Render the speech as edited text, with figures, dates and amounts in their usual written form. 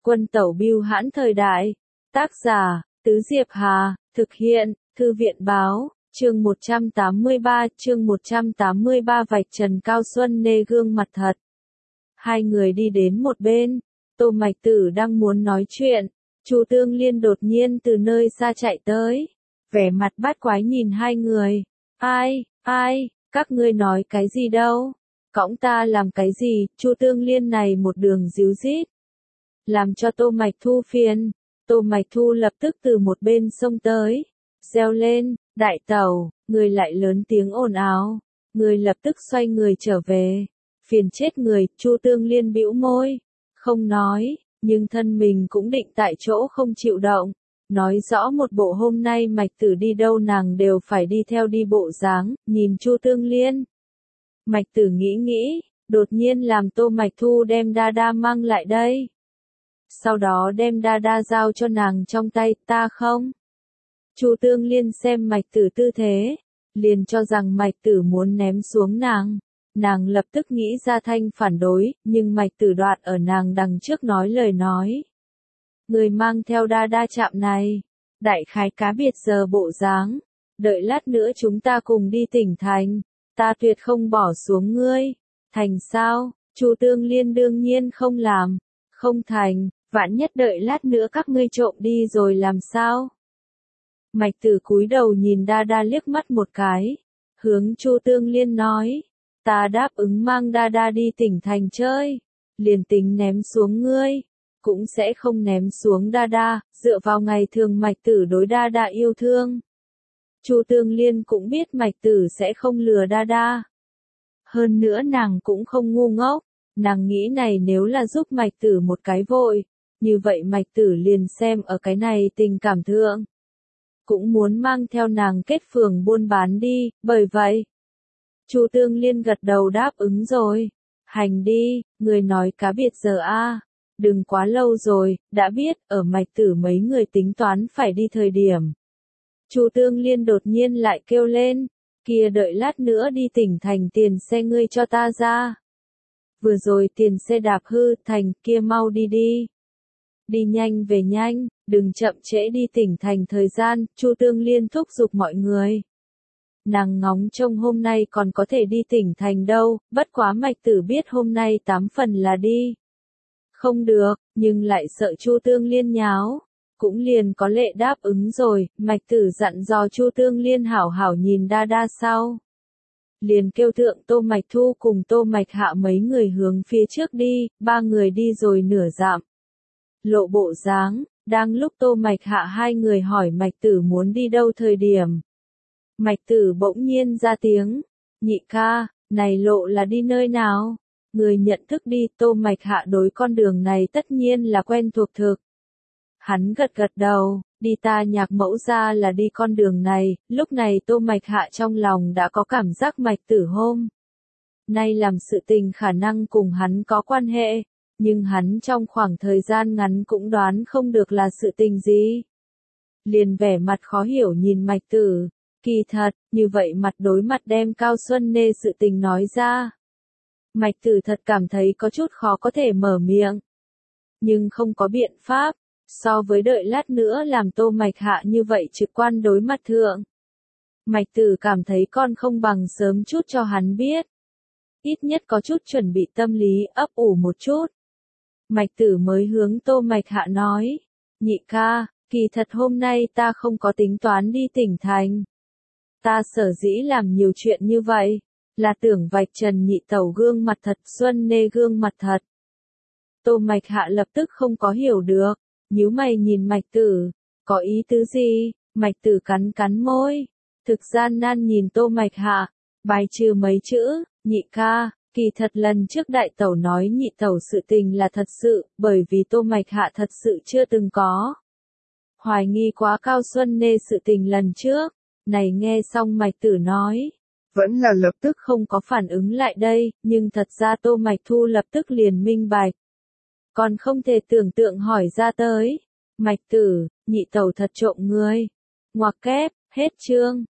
Quân tẩu bưu hãn thời đại. Tác giả, Tứ Diệp Hà, thực hiện, Thư viện báo, chương 183 vạch trần Cao Xuân Nê gương mặt thật. Hai người đi đến một bên, Tô Mạch Tử đang muốn nói chuyện, Chu Tương Liên đột nhiên từ nơi xa chạy tới, vẻ mặt bát quái nhìn hai người. Ai, các ngươi nói cái gì đâu? Cõng ta làm cái gì? Chu Tương Liên này một đường díu dít, làm cho Tô Mạch Thu phiền. Tô Mạch Thu lập tức từ một bên xông tới, reo lên, đại tẩu, người lại lớn tiếng ồn ào, người lập tức xoay người trở về, phiền chết người. Chu Tương Liên bĩu môi, không nói, nhưng thân mình cũng định tại chỗ không chịu động, nói rõ một bộ hôm nay Mạch Tử đi đâu nàng đều phải đi theo đi bộ dáng. Nhìn Chu Tương Liên, Mạch Tử nghĩ, đột nhiên làm Tô Mạch Thu đem đa đa mang lại đây. Sau đó đem đa đa giao cho nàng trong tay. Ta không. Chu Tương Liên xem Mạch Tử tư thế, liền cho rằng Mạch Tử muốn ném xuống nàng. Nàng lập tức nghĩ ra thanh phản đối, nhưng Mạch Tử đoạt ở nàng đằng trước nói lời nói. Người mang theo đa đa chạm này, đại khái cá biệt giờ bộ dáng, đợi lát nữa chúng ta cùng đi tỉnh thành, ta tuyệt không bỏ xuống ngươi. Thành sao? Chu Tương Liên đương nhiên không làm. Không thành, vạn nhất đợi lát nữa các ngươi trộm đi rồi làm sao? Mạch Tử cúi đầu nhìn đa đa liếc mắt một cái, hướng Chu Tương Liên nói, ta đáp ứng mang đa đa đi tỉnh thành chơi, liền tính ném xuống ngươi, cũng sẽ không ném xuống đa đa. Dựa vào ngày thường Mạch Tử đối đa đa yêu thương, Chu Tương Liên cũng biết Mạch Tử sẽ không lừa đa đa. Hơn nữa nàng cũng không ngu ngốc, nàng nghĩ này nếu là giúp Mạch Tử một cái vội, như vậy Mạch Tử liền xem ở cái này tình cảm thượng, cũng muốn mang theo nàng kết phường buôn bán đi. Bởi vậy, Chu Tương Liên gật đầu đáp ứng rồi. Hành đi, người nói cá biệt giờ a, đừng quá lâu rồi. Đã biết. Ở Mạch Tử mấy người tính toán phải đi thời điểm, Chu Tương Liên đột nhiên lại kêu lên, kia đợi lát nữa đi tỉnh thành tiền xe ngươi cho ta ra. Vừa rồi tiền xe đạp hư thành, kia mau đi đi. Đi nhanh về nhanh, đừng chậm trễ đi tỉnh thành thời gian. Chu Tương Liên thúc giục mọi người. Nàng ngóng trông hôm nay còn có thể đi tỉnh thành đâu, bất quá Mạch Tử biết hôm nay 8 phần là đi không được, nhưng lại sợ Chu Tương Liên nháo, cũng liền có lệ đáp ứng rồi. Mạch Tử dặn dò Chu Tương Liên hảo hảo nhìn đa đa sau, liền kêu thượng Tô Mạch Thu cùng Tô Mạch Hạ mấy người hướng phía trước đi. Ba người đi rồi nửa dặm lộ bộ dáng, đang lúc Tô Mạch Hạ hai người hỏi Mạch Tử muốn đi đâu thời điểm, Mạch Tử bỗng nhiên ra tiếng, nhị ca, này lộ là đi nơi nào? Người nhận thức đi. Tô Mạch Hạ đối con đường này tất nhiên là quen thuộc thực. Hắn gật đầu, đi ta nhạc mẫu ra là đi con đường này. Lúc này Tô Mạch Hạ trong lòng đã có cảm giác Mạch Tử hôm nay làm sự tình khả năng cùng hắn có quan hệ, nhưng hắn trong khoảng thời gian ngắn cũng đoán không được là sự tình gì. Liền vẻ mặt khó hiểu nhìn Mạch Tử, kỳ thật, như vậy mặt đối mặt đem Cao Xuân Nê sự tình nói ra. Mạch Tử thật cảm thấy có chút khó có thể mở miệng, nhưng không có biện pháp, so với đợi lát nữa làm Tô Mạch Hạ như vậy trực quan đối mặt thượng. Mạch Tử cảm thấy con không bằng sớm chút cho hắn biết. Ít nhất có chút chuẩn bị tâm lý, ấp ủ một chút. Mạch Tử mới hướng Tô Mạch Hạ nói, nhị ca, kỳ thật hôm nay ta không có tính toán đi tỉnh thành. Ta sở dĩ làm nhiều chuyện như vậy, là tưởng vạch trần nhị tẩu gương mặt thật, Xuân Nê gương mặt thật. Tô Mạch Hạ lập tức không có hiểu được, nhíu mày nhìn Mạch Tử, có ý tứ gì? Mạch Tử cắn môi, thực gian nan nhìn Tô Mạch Hạ, bài trừ mấy chữ, nhị ca, kỳ thật lần trước đại tẩu nói nhị tẩu sự tình là thật sự, bởi vì Tô Mạch Hạ thật sự chưa từng có hoài nghi quá Cao Xuân Nê sự tình lần trước. Này nghe xong Mạch Tử nói, vẫn là lập tức không có phản ứng lại đây, nhưng thật ra Tô Mạch Thu lập tức liền minh bạch. Còn không thể tưởng tượng hỏi ra tới, Mạch Tử, nhị tẩu thật trộm ngươi. Ngoặc kép, hết chương.